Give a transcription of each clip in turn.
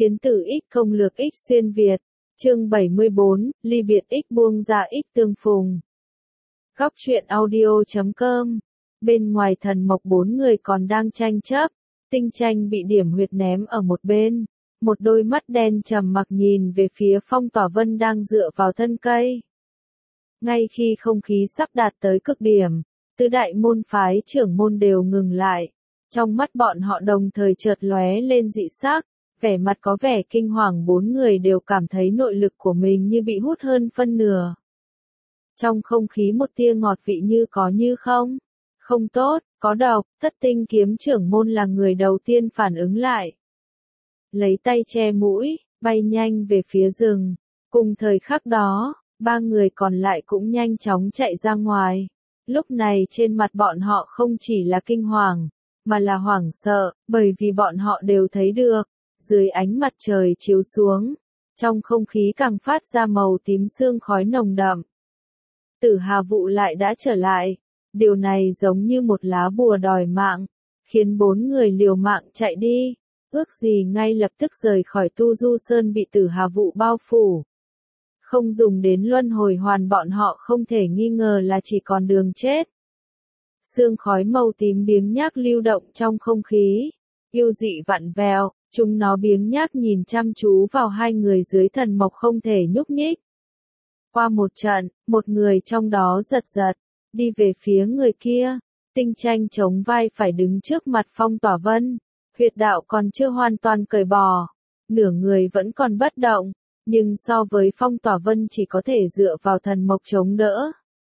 Phiến tử X công lược X xuyên Việt, chương 74, ly biệt X buông ra X tương phùng. Góc truyện audio.com. Bên ngoài thần mộc 4 người còn đang tranh chấp, Tinh Tranh bị điểm huyệt ném ở một bên, một đôi mắt đen trầm mặc nhìn về phía Phong Tỏa Vân đang dựa vào thân cây. Ngay khi không khí sắp đạt tới cực điểm, tứ đại môn phái trưởng môn đều ngừng lại, trong mắt bọn họ đồng thời chợt lóe lên dị sắc. Vẻ mặt có vẻ kinh hoàng, 4 người đều cảm thấy nội lực của mình như bị hút hơn phân nửa. Trong không khí một tia ngọt vị như có như không. Không tốt, có độc. Thất Tinh kiếm trưởng môn là người đầu tiên phản ứng lại. Lấy tay che mũi, bay nhanh về phía rừng. Cùng thời khắc đó, 3 người còn lại cũng nhanh chóng chạy ra ngoài. Lúc này trên mặt bọn họ không chỉ là kinh hoàng, mà là hoảng sợ, bởi vì bọn họ đều thấy được. Dưới ánh mặt trời chiếu xuống, trong không khí càng phát ra màu tím sương khói nồng đậm. Tử Hà Vụ lại đã trở lại, điều này giống như một lá bùa đòi mạng, khiến 4 người liều mạng chạy đi, ước gì ngay lập tức rời khỏi Tu Du Sơn bị Tử Hà Vụ bao phủ. Không dùng đến luân hồi hoàn, bọn họ không thể nghi ngờ là chỉ còn đường chết. Sương khói màu tím biếng nhác lưu động trong không khí, yêu dị vặn vẹo. Chúng nó biếng nhác nhìn chăm chú vào 2 người dưới thần mộc không thể nhúc nhích. Qua một trận, một người trong đó giật giật, đi về phía người kia. Tinh Tranh chống vai phải đứng trước mặt Phong Tỏa Vân, huyệt đạo còn chưa hoàn toàn cởi bỏ, nửa người vẫn còn bất động, nhưng so với Phong Tỏa Vân chỉ có thể dựa vào thần mộc chống đỡ.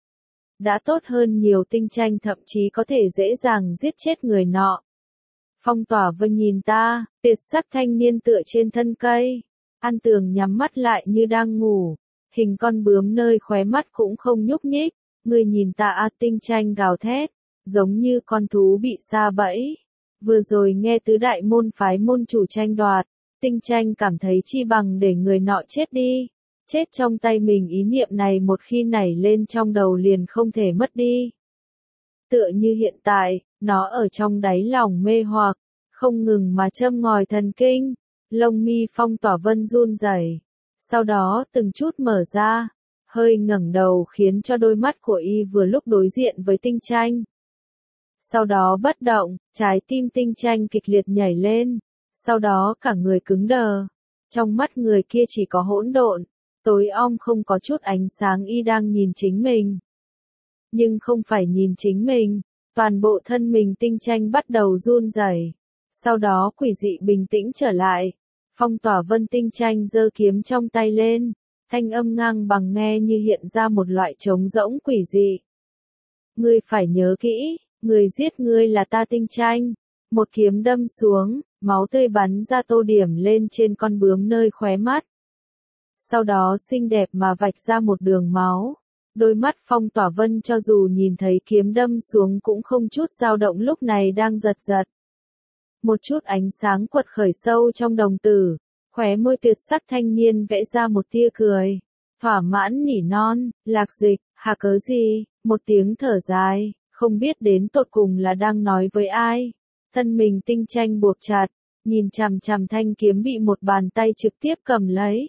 Đã tốt hơn nhiều, Tinh Tranh thậm chí có thể dễ dàng giết chết người nọ. Phong Tỏa Vân nhìn ta, tuyệt sắc thanh niên tựa trên thân cây, An Tường nhắm mắt lại như đang ngủ, hình con bướm nơi khóe mắt cũng không nhúc nhích. Người nhìn ta Tinh Tranh gào thét, giống như con thú bị sa bẫy. Vừa rồi nghe tứ đại môn phái môn chủ tranh đoạt, Tinh Tranh cảm thấy chi bằng để người nọ chết đi, chết trong tay mình. Ý niệm này một khi nảy lên trong đầu liền không thể mất đi. Tựa như hiện tại, nó ở trong đáy lòng mê hoặc, không ngừng mà châm ngòi thần kinh. Lông mi Phong Tỏa Vân run rẩy, sau đó từng chút mở ra, hơi ngẩng đầu khiến cho đôi mắt của y vừa lúc đối diện với Tinh Tranh. Sau đó bất động, trái tim Tinh Tranh kịch liệt nhảy lên, sau đó cả người cứng đờ. Trong mắt người kia chỉ có hỗn độn, tối om không có chút ánh sáng. Y đang nhìn chính mình. Nhưng không phải nhìn chính mình, toàn bộ thân mình Tinh Tranh bắt đầu run rẩy. Sau đó quỷ dị bình tĩnh trở lại. Phong Tỏa Vân Tinh Tranh giơ kiếm trong tay lên, thanh âm ngang bằng nghe như hiện ra một loại trống rỗng quỷ dị. Ngươi phải nhớ kỹ, người giết ngươi là ta Tinh Tranh. Một kiếm đâm xuống, máu tươi bắn ra tô điểm lên trên con bướm nơi khóe mắt. Sau đó xinh đẹp mà vạch ra một đường máu. Đôi mắt Phong Tỏa Vân cho dù nhìn thấy kiếm đâm xuống cũng không chút dao động, lúc này đang giật giật. Một chút ánh sáng quật khởi sâu trong đồng tử, khóe môi tuyệt sắc thanh niên vẽ ra một tia cười. Thỏa mãn nỉ non, Lạc Dịch, hà cớ gì, một tiếng thở dài, không biết đến tột cùng là đang nói với ai. Thân mình Tinh Tranh buộc chặt, nhìn chằm chằm thanh kiếm bị một bàn tay trực tiếp cầm lấy.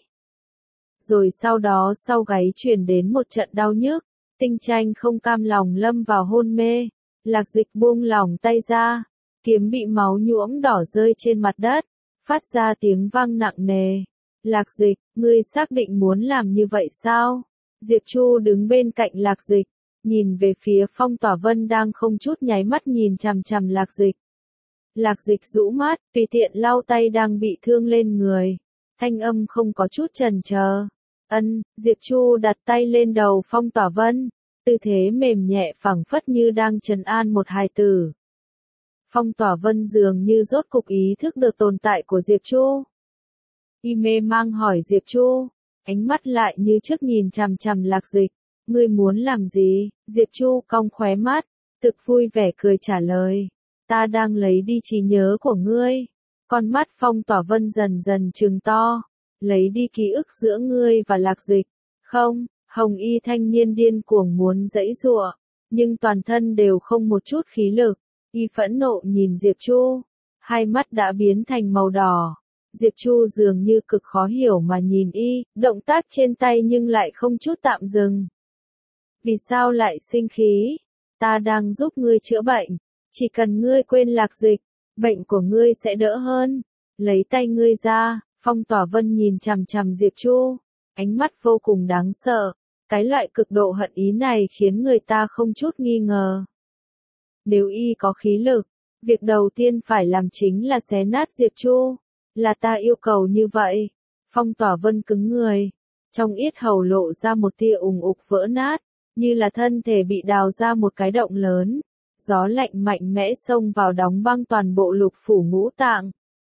Rồi sau đó sau gáy truyền đến một trận đau nhức, Tinh Tranh không cam lòng lâm vào hôn mê. Lạc Dịch buông lỏng tay ra, kiếm bị máu nhuộm đỏ rơi trên mặt đất, phát ra tiếng vang nặng nề. Lạc Dịch, ngươi xác định muốn làm như vậy sao? Diệp Chu đứng bên cạnh Lạc Dịch, nhìn về phía Phong Tỏa Vân đang không chút nháy mắt nhìn chằm chằm Lạc Dịch. Lạc Dịch rũ mắt, tùy tiện lau tay đang bị thương lên người, thanh âm không có chút chần chờ. Diệp Chu đặt tay lên đầu Phong Tỏa Vân, tư thế mềm nhẹ phảng phất như đang trấn an một hài tử. Phong Tỏa Vân dường như rốt cục ý thức được tồn tại của Diệp Chu. Y mê mang hỏi Diệp Chu, ánh mắt lại như trước nhìn chằm chằm Lạc Dịch. Ngươi muốn làm gì? Diệp Chu cong khóe mắt, thực vui vẻ cười trả lời. Ta đang lấy đi trí nhớ của ngươi. Con mắt Phong Tỏa Vân dần dần trừng to. Lấy đi ký ức giữa ngươi và Lạc Dịch. Không, hồng y thanh niên điên cuồng muốn giãy giụa, nhưng toàn thân đều không một chút khí lực. Y phẫn nộ nhìn Diệp Chu, hai mắt đã biến thành màu đỏ. Diệp Chu dường như cực khó hiểu mà nhìn y, động tác trên tay nhưng lại không chút tạm dừng. Vì sao lại sinh khí? Ta đang giúp ngươi chữa bệnh. Chỉ cần ngươi quên Lạc Dịch, bệnh của ngươi sẽ đỡ hơn. Lấy tay ngươi ra, Phong Tỏa Vân nhìn chằm chằm Diệp Chu, ánh mắt vô cùng đáng sợ. Cái loại cực độ hận ý này khiến người ta không chút nghi ngờ. Nếu y có khí lực, việc đầu tiên phải làm chính là xé nát Diệp Chu. Là ta yêu cầu như vậy. Phong Tỏa Vân cứng người. Trong yết hầu lộ ra một tia ùng ục vỡ nát, như là thân thể bị đào ra một cái động lớn. Gió lạnh mạnh mẽ xông vào đóng băng toàn bộ lục phủ ngũ tạng.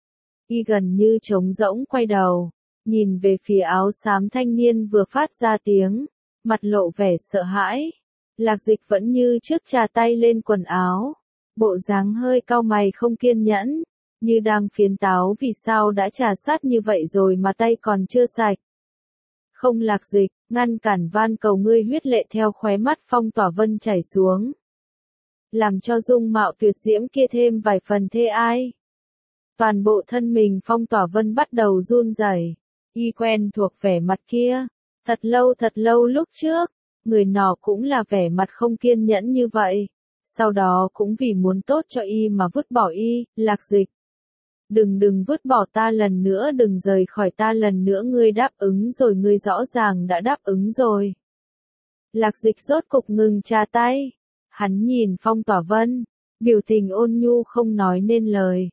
Y gần như trống rỗng quay đầu, nhìn về phía áo xám thanh niên vừa phát ra tiếng, mặt lộ vẻ sợ hãi. Lạc Dịch vẫn như trước chà tay lên quần áo, bộ dáng hơi cau mày không kiên nhẫn, như đang phiền táo vì sao đã chà sát như vậy rồi mà tay còn chưa sạch. Không Lạc Dịch, ngăn cản, van cầu ngươi, huyết lệ theo khóe mắt Phong Tỏa Vân chảy xuống, làm cho dung mạo tuyệt diễm kia thêm vài phần thê ai. Toàn bộ thân mình Phong Tỏa Vân bắt đầu run rẩy. Y quen thuộc vẻ mặt kia, thật lâu lúc trước, người nọ cũng là vẻ mặt không kiên nhẫn như vậy. Sau đó cũng vì muốn tốt cho y mà vứt bỏ y. Lạc Dịch, đừng vứt bỏ ta lần nữa, đừng rời khỏi ta lần nữa, ngươi đáp ứng rồi, ngươi rõ ràng đã đáp ứng rồi. Lạc Dịch rốt cục ngừng chà tay. Hắn nhìn Phong Tỏa Vân, biểu tình ôn nhu không nói nên lời.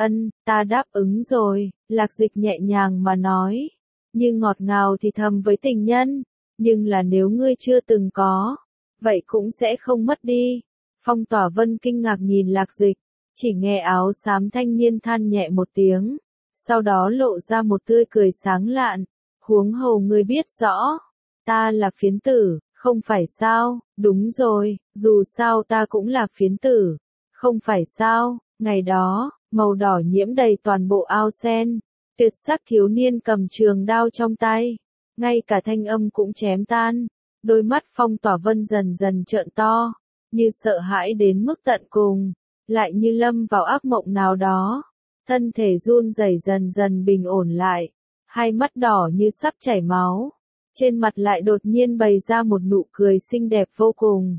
Ta đáp ứng rồi, Lạc Dịch nhẹ nhàng mà nói, như ngọt ngào thì thầm với tình nhân, nhưng là nếu ngươi chưa từng có, vậy cũng sẽ không mất đi. Phong Tỏa Vân kinh ngạc nhìn Lạc Dịch, chỉ nghe áo xám thanh niên than nhẹ một tiếng, sau đó lộ ra một tươi cười sáng lạn, huống hồ ngươi biết rõ, ta là phiến tử, không phải sao? Đúng rồi, dù sao ta cũng là phiến tử, không phải sao? Ngày đó, màu đỏ nhiễm đầy toàn bộ ao sen, tuyệt sắc thiếu niên cầm trường đao trong tay, ngay cả thanh âm cũng chém tan. Đôi mắt Phong Tỏa Vân dần dần trợn to, như sợ hãi đến mức tận cùng, lại như lâm vào ác mộng nào đó. Thân thể run rẩy dần dần bình ổn lại, hai mắt đỏ như sắp chảy máu, trên mặt lại đột nhiên bày ra một nụ cười xinh đẹp vô cùng.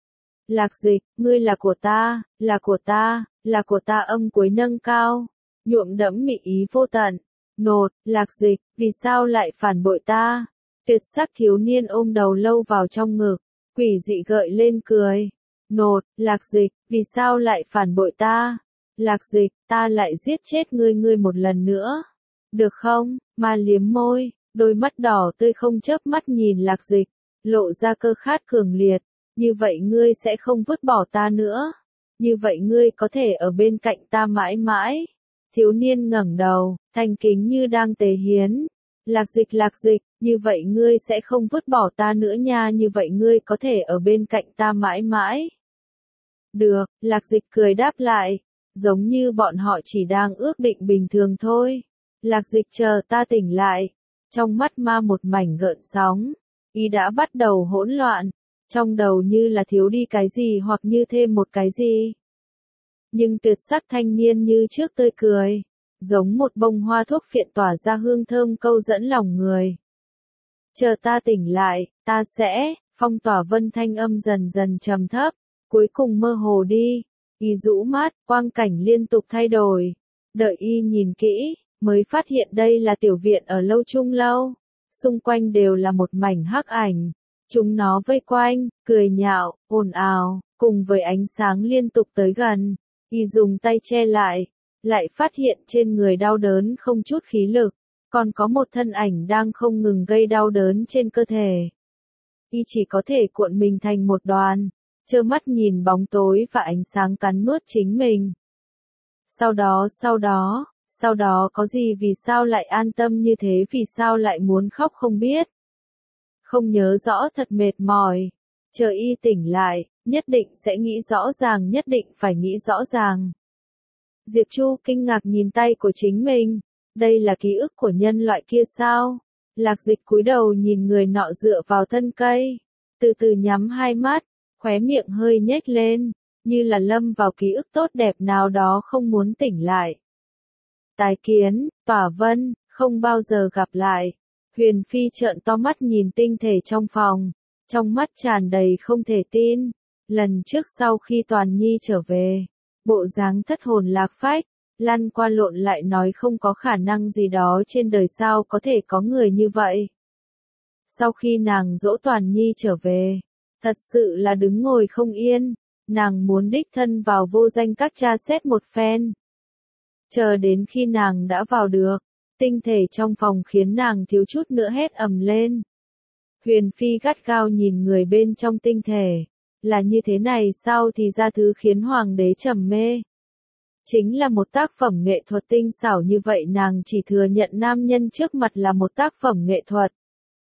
Lạc Dịch, ngươi là của ta, là của ta, là của ta, âm cuối nâng cao, nhuộm đẫm mị ý vô tận. Nột, Lạc Dịch, vì sao lại phản bội ta? Tuyệt sắc thiếu niên ôm đầu lâu vào trong ngực, quỷ dị gợi lên cười. Nột, Lạc Dịch, vì sao lại phản bội ta? Lạc Dịch, ta lại giết chết ngươi một lần nữa. Được không? Ma liếm môi, đôi mắt đỏ tươi không chớp mắt nhìn Lạc Dịch, lộ ra cơ khát cường liệt. Như vậy ngươi sẽ không vứt bỏ ta nữa. Như vậy ngươi có thể ở bên cạnh ta mãi mãi. Thiếu niên ngẩng đầu, thành kính như đang tề hiến. Lạc Dịch, như vậy ngươi sẽ không vứt bỏ ta nữa nha, như vậy ngươi có thể ở bên cạnh ta mãi mãi. Được, Lạc Dịch cười đáp lại, giống như bọn họ chỉ đang ước định bình thường thôi. Lạc Dịch, chờ ta tỉnh lại. Trong mắt ma một mảnh gợn sóng, y đã bắt đầu hỗn loạn, trong đầu như là thiếu đi cái gì hoặc như thêm một cái gì. Nhưng tuyệt sắc thanh niên như trước tươi cười, giống một bông hoa thuốc phiện tỏa ra hương thơm câu dẫn lòng người. Chờ ta tỉnh lại, ta sẽ, Phong Tỏa Vân thanh âm dần dần trầm thấp, cuối cùng mơ hồ đi. Y rũ mắt, quang cảnh liên tục thay đổi. Đợi y nhìn kỹ, mới phát hiện đây là tiểu viện ở Lâu Trung Lâu. Xung quanh đều là một mảnh hắc ảnh. Chúng nó vây quanh, cười nhạo, ồn ào, cùng với ánh sáng liên tục tới gần. Y dùng tay che lại phát hiện trên người đau đớn không chút khí lực, còn có một thân ảnh đang không ngừng gây đau đớn trên cơ thể. Y chỉ có thể cuộn mình thành một đoàn, trơ mắt nhìn bóng tối và ánh sáng cắn nuốt chính mình. Sau đó có gì, vì sao lại an tâm như thế, vì sao lại muốn khóc không biết. Không nhớ rõ, thật mệt mỏi. Chờ y tỉnh lại, nhất định sẽ nghĩ rõ ràng, nhất định phải nghĩ rõ ràng. Diệp Chu kinh ngạc nhìn tay của chính mình. Đây là ký ức của nhân loại kia sao? Lạc Dịch cúi đầu nhìn người nọ dựa vào thân cây, từ từ nhắm hai mắt, khóe miệng hơi nhếch lên, như là lâm vào ký ức tốt đẹp nào đó không muốn tỉnh lại. Tái kiến, Tỏa Vân, không bao giờ gặp lại. Huyền Phi trợn to mắt nhìn tinh thể trong phòng, trong mắt tràn đầy không thể tin. Lần trước sau khi Toàn Nhi trở về, bộ dáng thất hồn lạc phách, lăn qua lộn lại nói không có khả năng gì đó trên đời sao có thể có người như vậy. Sau khi nàng dỗ Toàn Nhi trở về, thật sự là đứng ngồi không yên, nàng muốn đích thân vào vô danh các tra xét một phen. Chờ đến khi nàng đã vào được, tinh thể trong phòng khiến nàng thiếu chút nữa hét ầm lên. Huyền Phi gắt gao nhìn người bên trong tinh thể, là như thế này sao thì ra thứ khiến hoàng đế trầm mê. Chính là một tác phẩm nghệ thuật tinh xảo như vậy, nàng chỉ thừa nhận nam nhân trước mặt là một tác phẩm nghệ thuật.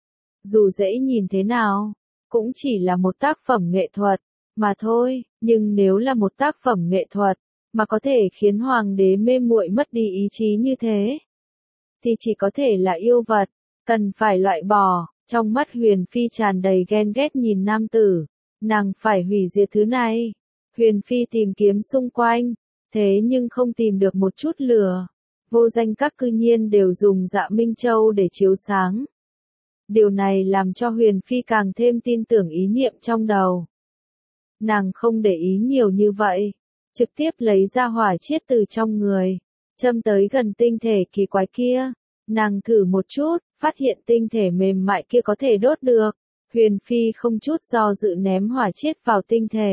Dù dễ nhìn thế nào, cũng chỉ là một tác phẩm nghệ thuật, mà thôi, nhưng nếu là một tác phẩm nghệ thuật, mà có thể khiến hoàng đế mê muội mất đi ý chí như thế, thì chỉ có thể là yêu vật, cần phải loại bỏ. Trong mắt Huyền Phi tràn đầy ghen ghét nhìn nam tử, nàng phải hủy diệt thứ này. Huyền Phi tìm kiếm xung quanh, thế nhưng không tìm được một chút lửa. Vô danh các cư nhiên đều dùng Dạ Minh Châu để chiếu sáng. Điều này làm cho Huyền Phi càng thêm tin tưởng ý niệm trong đầu. Nàng không để ý nhiều như vậy, trực tiếp lấy ra hỏa chiết từ trong người, châm tới gần tinh thể kỳ quái kia. Nàng thử một chút, phát hiện tinh thể mềm mại kia có thể đốt được. Huyền Phi không chút do dự ném hỏa chiết vào tinh thể.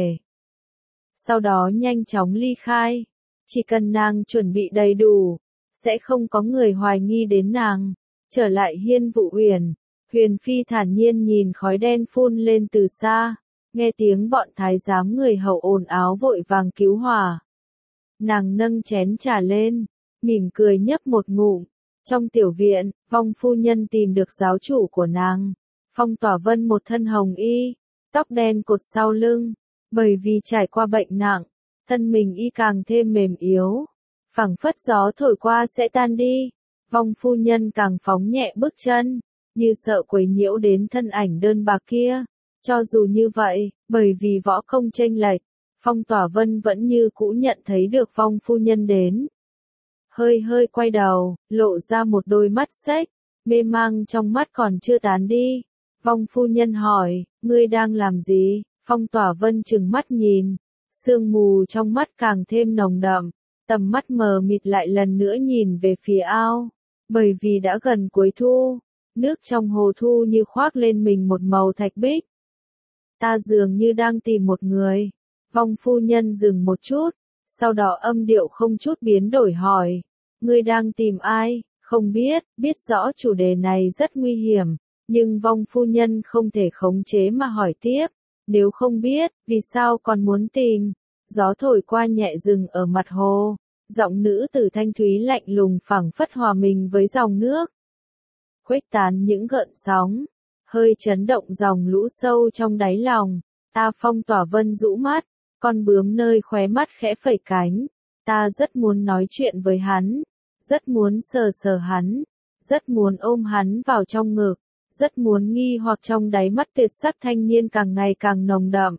Sau đó nhanh chóng ly khai. Chỉ cần nàng chuẩn bị đầy đủ, sẽ không có người hoài nghi đến nàng. Trở lại Hiên Vụ Uyển, Huyền Phi thản nhiên nhìn khói đen phun lên từ xa, nghe tiếng bọn thái giám người hầu ồn ào vội vàng cứu hỏa. Nàng nâng chén trà lên, mỉm cười nhấp một ngụm. Trong tiểu viện, Phong phu nhân tìm được giáo chủ của nàng. Phong Tỏa Vân một thân hồng y, tóc đen cột sau lưng, bởi vì trải qua bệnh nặng, thân mình y càng thêm mềm yếu, phảng phất gió thổi qua sẽ tan đi. Phong phu nhân càng phóng nhẹ bước chân, như sợ quấy nhiễu đến thân ảnh đơn bạc kia. Cho dù như vậy, bởi vì võ công chênh lệch, Phong Tỏa Vân vẫn như cũ nhận thấy được Phong phu nhân đến. Hơi hơi quay đầu, lộ ra một đôi mắt xếch, mê mang trong mắt còn chưa tán đi. Phong phu nhân hỏi, ngươi đang làm gì? Phong Tỏa Vân trừng mắt nhìn, sương mù trong mắt càng thêm nồng đậm, tầm mắt mờ mịt lại lần nữa nhìn về phía ao. Bởi vì đã gần cuối thu, nước trong hồ thu như khoác lên mình một màu thạch bích. Ta dường như đang tìm một người. Phong phu nhân dừng một chút, sau đó âm điệu không chút biến đổi hỏi, ngươi đang tìm ai? Không biết, biết rõ chủ đề này rất nguy hiểm, nhưng Phong phu nhân không thể khống chế mà hỏi tiếp, nếu không biết, vì sao còn muốn tìm? Gió thổi qua nhẹ rừng ở mặt hồ, giọng nữ tử thanh thúy lạnh lùng phảng phất hòa mình với dòng nước, khuếch tán những gợn sóng, hơi chấn động dòng lũ sâu trong đáy lòng. Ta Phong Tỏa Vân rũ mắt, con bướm nơi khóe mắt khẽ phẩy cánh. Ta rất muốn nói chuyện với hắn, rất muốn sờ sờ hắn, rất muốn ôm hắn vào trong ngực, rất muốn nghi hoặc trong đáy mắt tuyệt sắc thanh niên càng ngày càng nồng đậm.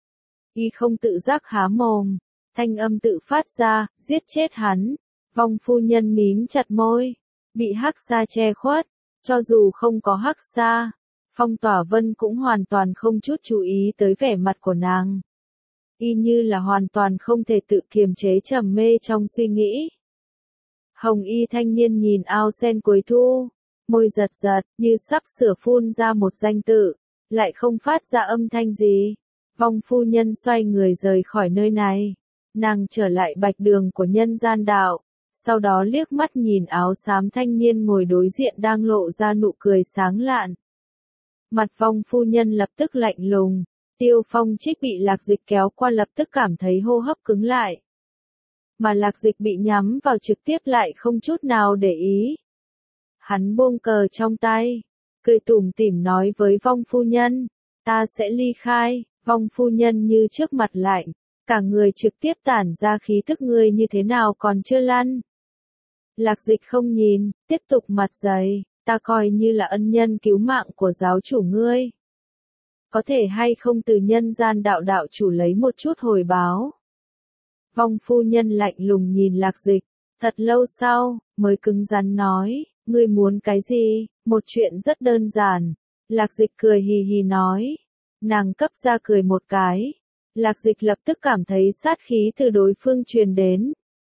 Y không tự giác há mồm, thanh âm tự phát ra, giết chết hắn. Phong phu nhân mím chặt môi, bị hắc sa che khuất, cho dù không có hắc sa, Phong Tỏa Vân cũng hoàn toàn không chút chú ý tới vẻ mặt của nàng. Y như là hoàn toàn không thể tự kiềm chế trầm mê trong suy nghĩ. Hồng y thanh niên nhìn ao sen cuối thu, môi giật giật, như sắp sửa phun ra một danh tự, lại không phát ra âm thanh gì. Phong phu nhân xoay người rời khỏi nơi này, nàng trở lại bạch đường của nhân gian đạo, sau đó liếc mắt nhìn áo xám thanh niên ngồi đối diện đang lộ ra nụ cười sáng lạn. Mặt Phong phu nhân lập tức lạnh lùng, Tiêu Phong Trích bị Lạc Dịch kéo qua lập tức cảm thấy hô hấp cứng lại. Mà Lạc Dịch bị nhắm vào trực tiếp lại không chút nào để ý. Hắn buông cờ trong tay, cười tủm tỉm nói với Phong phu nhân, ta sẽ ly khai. Phong phu nhân như trước mặt lạnh, cả người trực tiếp tản ra khí thức, ngươi như thế nào còn chưa lăn. Lạc Dịch không nhìn, tiếp tục mặt dày, ta coi như là ân nhân cứu mạng của giáo chủ ngươi. Có thể hay không từ nhân gian đạo đạo chủ lấy một chút hồi báo. Phong phu nhân lạnh lùng nhìn Lạc Dịch, Thật lâu sau, mới cứng rắn nói, ngươi muốn cái gì? Một chuyện rất đơn giản. Lạc Dịch cười hì hì nói. Nàng cấp ra cười một cái. Lạc Dịch lập tức cảm thấy sát khí từ đối phương truyền đến.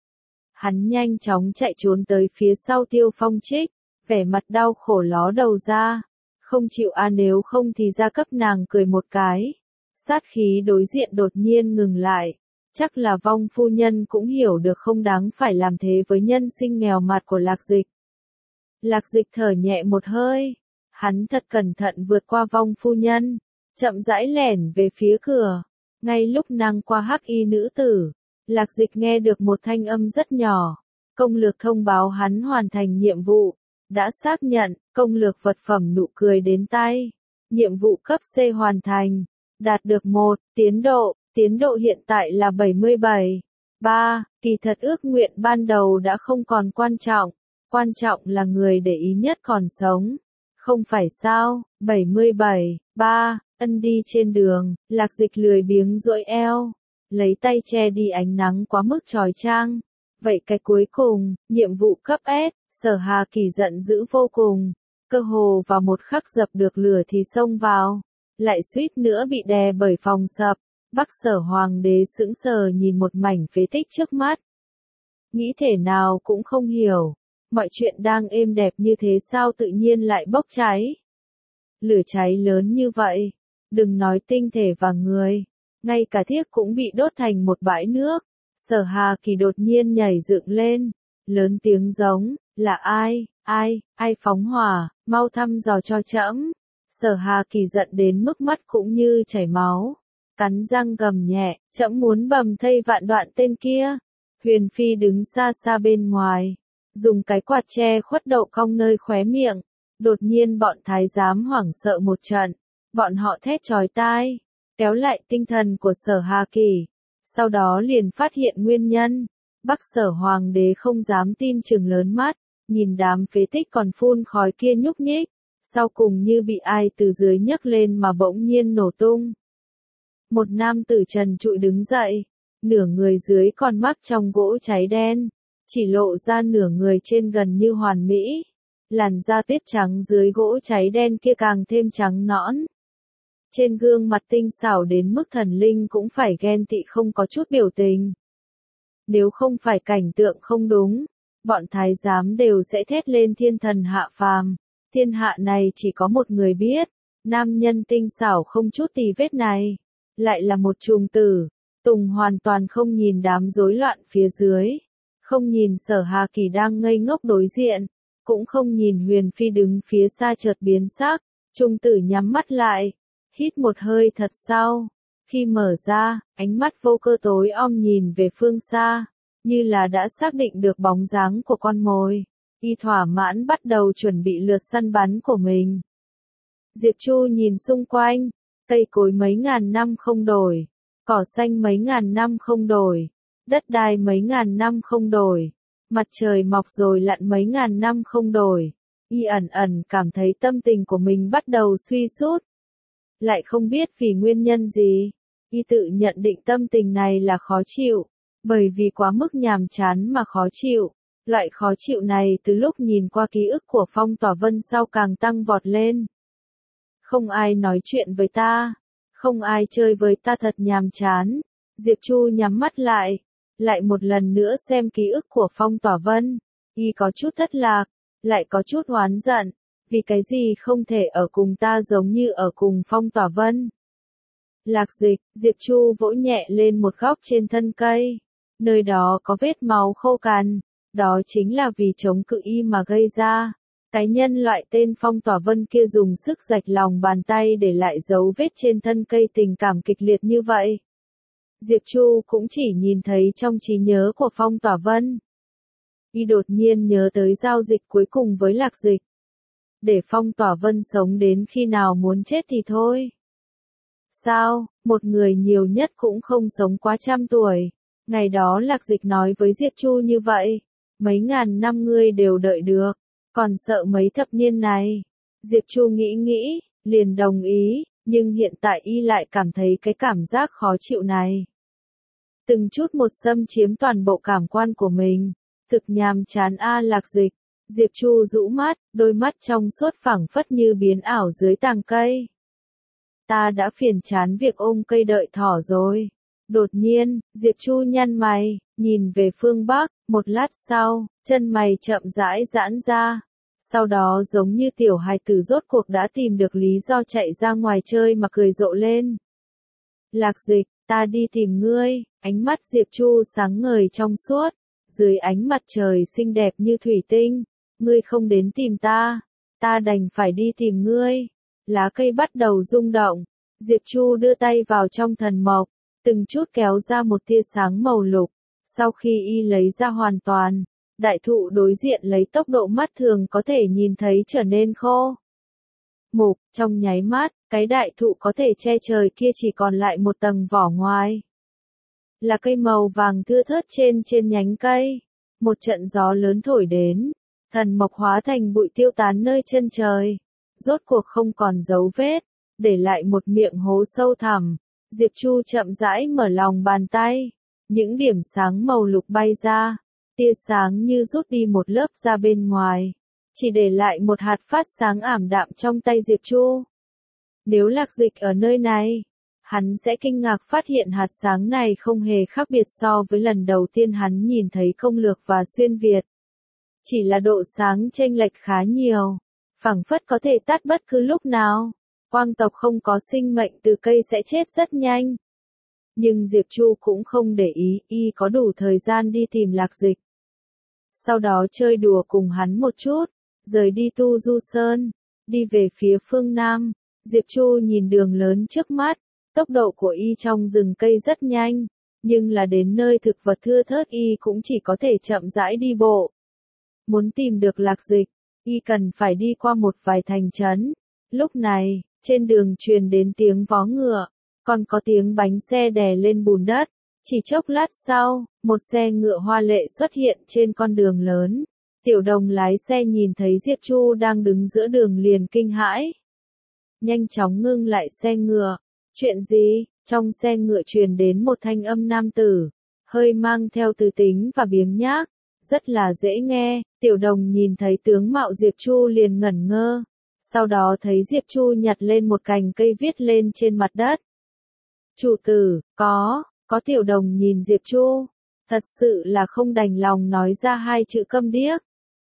Hắn nhanh chóng chạy trốn tới phía sau Tiêu Phong Trích, vẻ mặt đau khổ ló đầu ra. Không chịu nếu không thì ra cấp nàng cười một cái. Sát khí đối diện đột nhiên ngừng lại. Chắc là Vong phu nhân cũng hiểu được không đáng phải làm thế với nhân sinh nghèo mạt của Lạc Dịch. Lạc Dịch thở nhẹ một hơi. Hắn thật cẩn thận vượt qua Vong phu nhân, chậm rãi lẻn về phía cửa. Ngay lúc nàng qua hắc y nữ tử, Lạc Dịch nghe được một thanh âm rất nhỏ. Công lược thông báo hắn hoàn thành nhiệm vụ. Đã xác nhận, công lược vật phẩm nụ cười đến tay. Nhiệm vụ cấp C hoàn thành. Đạt được 1, tiến độ hiện tại là 77. 3, kỳ thật ước nguyện ban đầu đã không còn quan trọng. Quan trọng là người để ý nhất còn sống. Không phải sao, 77, 3, ân đi trên đường, Lạc Dịch lười biếng duỗi eo. Lấy tay che đi ánh nắng quá mức chói chang. Vậy cái cuối cùng, nhiệm vụ cấp S, Sở Hà Kỳ giận dữ vô cùng. Cơ hồ vào một khắc dập được lửa thì xông vào. Lại suýt nữa bị đè bởi phòng sập. Bắc Sở Hoàng đế sững sờ nhìn một mảnh phế tích trước mắt. Nghĩ thể nào cũng không hiểu. Mọi chuyện đang êm đẹp như thế sao tự nhiên lại bốc cháy. Lửa cháy lớn như vậy. Đừng nói tinh thể và người. Ngay cả thiếc cũng bị đốt thành một bãi nước. Sở Hà Kỳ đột nhiên nhảy dựng lên. Lớn tiếng giống, là ai phóng hỏa, mau thăm dò cho trẫm. Sở Hà Kỳ giận đến mức mắt cũng như chảy máu. Cắn răng gầm nhẹ, trẫm muốn bầm thây vạn đoạn tên kia. Huyền Phi đứng xa xa bên ngoài. Dùng cái quạt che khuất đậu cong nơi khóe miệng. Đột nhiên bọn thái giám hoảng sợ một trận. Bọn họ thét chói tai. Kéo lại tinh thần của Sở Hà Kỳ. Sau đó liền phát hiện nguyên nhân. Bắc Sở Hoàng đế không dám tin chừng lớn mắt. Nhìn đám phế tích còn phun khói kia nhúc nhích. Sau cùng như bị ai từ dưới nhấc lên mà bỗng nhiên nổ tung. Một nam tử trần trụi đứng dậy. Nửa người dưới còn mắc trong gỗ cháy đen. Chỉ lộ ra nửa người trên gần như hoàn mỹ. Làn da tiết trắng dưới gỗ cháy đen kia càng thêm trắng nõn. Trên gương mặt tinh xảo đến mức thần linh cũng phải ghen tị không có chút biểu tình. Nếu không phải cảnh tượng không đúng, bọn thái giám đều sẽ thét lên thiên thần hạ phàm. Thiên hạ này chỉ có một người biết, nam nhân tinh xảo không chút tì vết này, lại là một trùm tử. Tùng hoàn toàn không nhìn đám rối loạn phía dưới, không nhìn Sở Hà Kỳ đang ngây ngốc đối diện, cũng không nhìn Huyền Phi đứng phía xa chợt biến sắc. Trung tử nhắm mắt lại, hít một hơi thật sâu. Khi mở ra, ánh mắt vô cơ tối om nhìn về phương xa, như là đã xác định được bóng dáng của con mồi. Y thỏa mãn bắt đầu chuẩn bị lượt săn bắn của mình. Diệp Chu nhìn xung quanh, cây cối mấy ngàn năm không đổi, cỏ xanh mấy ngàn năm không đổi, đất đai mấy ngàn năm không đổi, mặt trời mọc rồi lặn mấy ngàn năm không đổi. Y ẩn ẩn cảm thấy tâm tình của mình bắt đầu suy sút. Lại không biết vì nguyên nhân gì, Y tự nhận định tâm tình này là khó chịu, bởi vì quá mức nhàm chán mà khó chịu. Loại khó chịu này từ lúc nhìn qua ký ức của Phong Tỏa Vân sau càng tăng vọt lên. Không ai nói chuyện với ta, không ai chơi với ta thật nhàm chán. Diệp Chu nhắm mắt lại một lần nữa xem ký ức của Phong Tỏa Vân. Y có chút thất lạc, lại có chút oán giận, vì cái gì không thể ở cùng ta giống như ở cùng Phong Tỏa Vân. Lạc Dịch, Diệp Chu vỗ nhẹ lên một góc trên thân cây, nơi đó có vết máu khô cằn. Đó chính là vì chống cự Y mà gây ra. Cái nhân loại tên Phong Tỏa Vân kia dùng sức rạch lòng bàn tay để lại dấu vết trên thân cây tình cảm kịch liệt như vậy. Diệp Chu cũng chỉ nhìn thấy trong trí nhớ của Phong Tỏa Vân. Y đột nhiên nhớ tới giao dịch cuối cùng với Lạc Dịch. Để Phong Tỏa Vân sống đến khi nào muốn chết thì thôi. Sao, một người nhiều nhất cũng không sống quá 100 tuổi. Ngày đó Lạc Dịch nói với Diệp Chu như vậy. Mấy ngàn năm ngươi đều đợi được, còn sợ mấy thập niên này. Diệp Chu nghĩ, liền đồng ý, nhưng hiện tại Y lại cảm thấy cái cảm giác khó chịu này. Từng chút một xâm chiếm toàn bộ cảm quan của mình. Thực nhàm chán a Lạc Dịch. Diệp Chu rũ mắt, đôi mắt trong suốt phẳng phất như biến ảo dưới tàng cây. Ta đã phiền chán việc ôm cây đợi thỏ rồi. Đột nhiên, Diệp Chu nhăn mày, nhìn về phương Bắc, một lát sau, chân mày chậm rãi giãn ra. Sau đó giống như tiểu hài tử rốt cuộc đã tìm được lý do chạy ra ngoài chơi mà cười rộ lên. Lạc Dịch, ta đi tìm ngươi, ánh mắt Diệp Chu sáng ngời trong suốt, dưới ánh mặt trời xinh đẹp như thủy tinh, ngươi không đến tìm ta đành phải đi tìm ngươi. Lá cây bắt đầu rung động, Diệp Chu đưa tay vào trong thần mộc, từng chút kéo ra một tia sáng màu lục, sau khi y lấy ra hoàn toàn, đại thụ đối diện lấy tốc độ mắt thường có thể nhìn thấy trở nên khô mục, trong nháy mắt, cái đại thụ có thể che trời kia chỉ còn lại một tầng vỏ ngoài. Là cây màu vàng thưa thớt trên nhánh cây. Một trận gió lớn thổi đến, thần mộc hóa thành bụi tiêu tán nơi chân trời, rốt cuộc không còn dấu vết, để lại một miệng hố sâu thẳm. Diệp Chu chậm rãi mở lòng bàn tay, những điểm sáng màu lục bay ra, tia sáng như rút đi một lớp ra bên ngoài, chỉ để lại một hạt phát sáng ảm đạm trong tay Diệp Chu. Nếu Lạc Dịch ở nơi này, hắn sẽ kinh ngạc phát hiện hạt sáng này không hề khác biệt so với lần đầu tiên hắn nhìn thấy công lược và xuyên Việt. Chỉ là độ sáng chênh lệch khá nhiều, phảng phất có thể tắt bất cứ lúc nào. Quang tộc không có sinh mệnh từ cây sẽ chết rất nhanh. Nhưng Diệp Chu cũng không để ý, y có đủ thời gian đi tìm Lạc Dịch. Sau đó chơi đùa cùng hắn một chút, rời đi Tu Du Sơn, đi về phía phương Nam. Diệp Chu nhìn đường lớn trước mắt, tốc độ của y trong rừng cây rất nhanh, nhưng là đến nơi thực vật thưa thớt y cũng chỉ có thể chậm rãi đi bộ. Muốn tìm được Lạc Dịch, y cần phải đi qua một vài thành trấn. Lúc này, trên đường truyền đến tiếng vó ngựa, còn có tiếng bánh xe đè lên bùn đất. Chỉ chốc lát sau, một xe ngựa hoa lệ xuất hiện trên con đường lớn. Tiểu Đồng lái xe nhìn thấy Diệp Chu đang đứng giữa đường liền kinh hãi. Nhanh chóng ngưng lại xe ngựa. Chuyện gì? Trong xe ngựa truyền đến một thanh âm nam tử, hơi mang theo từ tính và biếng nhác, rất là dễ nghe. Tiểu Đồng nhìn thấy tướng mạo Diệp Chu liền ngẩn ngơ, sau đó thấy Diệp Chu nhặt lên một cành cây viết lên trên mặt đất. Chủ tử, có Tiểu Đồng nhìn Diệp Chu, thật sự là không đành lòng nói ra hai chữ câm điếc.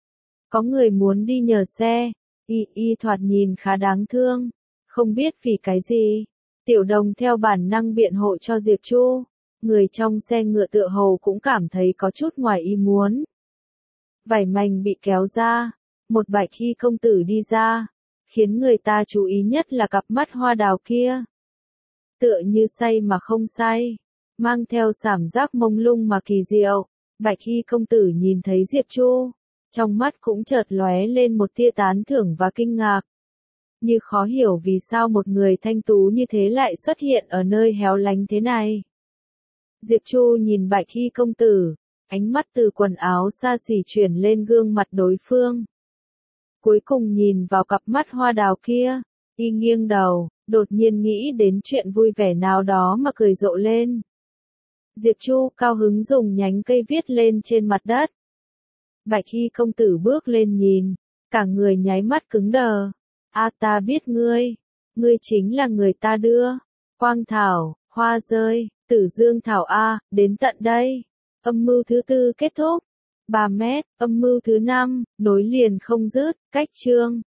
Có người muốn đi nhờ xe, y thoạt nhìn khá đáng thương, không biết vì cái gì. Tiểu Đồng theo bản năng biện hộ cho Diệp Chu, người trong xe ngựa tựa hồ cũng cảm thấy có chút ngoài ý muốn. Vải mảnh bị kéo ra, một Bạch Y công tử đi ra, khiến người ta chú ý nhất là cặp mắt hoa đào kia. Tựa như say mà không say, mang theo cảm giác mông lung mà kỳ diệu. Bạch Y công tử nhìn thấy Diệp Chu, trong mắt cũng chợt lóe lên một tia tán thưởng và kinh ngạc. Như khó hiểu vì sao một người thanh tú như thế lại xuất hiện ở nơi héo lánh thế này. Diệp Chu nhìn Bạch Y công tử, ánh mắt từ quần áo xa xỉ chuyển lên gương mặt đối phương. Cuối cùng nhìn vào cặp mắt hoa đào kia, y nghiêng đầu, đột nhiên nghĩ đến chuyện vui vẻ nào đó mà cười rộ lên. Diệp Chu cao hứng dùng nhánh cây viết lên trên mặt đất. Bạch Y công tử bước lên nhìn, cả người nháy mắt cứng đờ. Ta biết ngươi chính là người ta đưa. Quang thảo, hoa rơi, tử dương thảo đến tận đây. Âm mưu thứ 4 kết thúc. 3 mét, âm mưu thứ 5, nối liền không dứt, cách chương.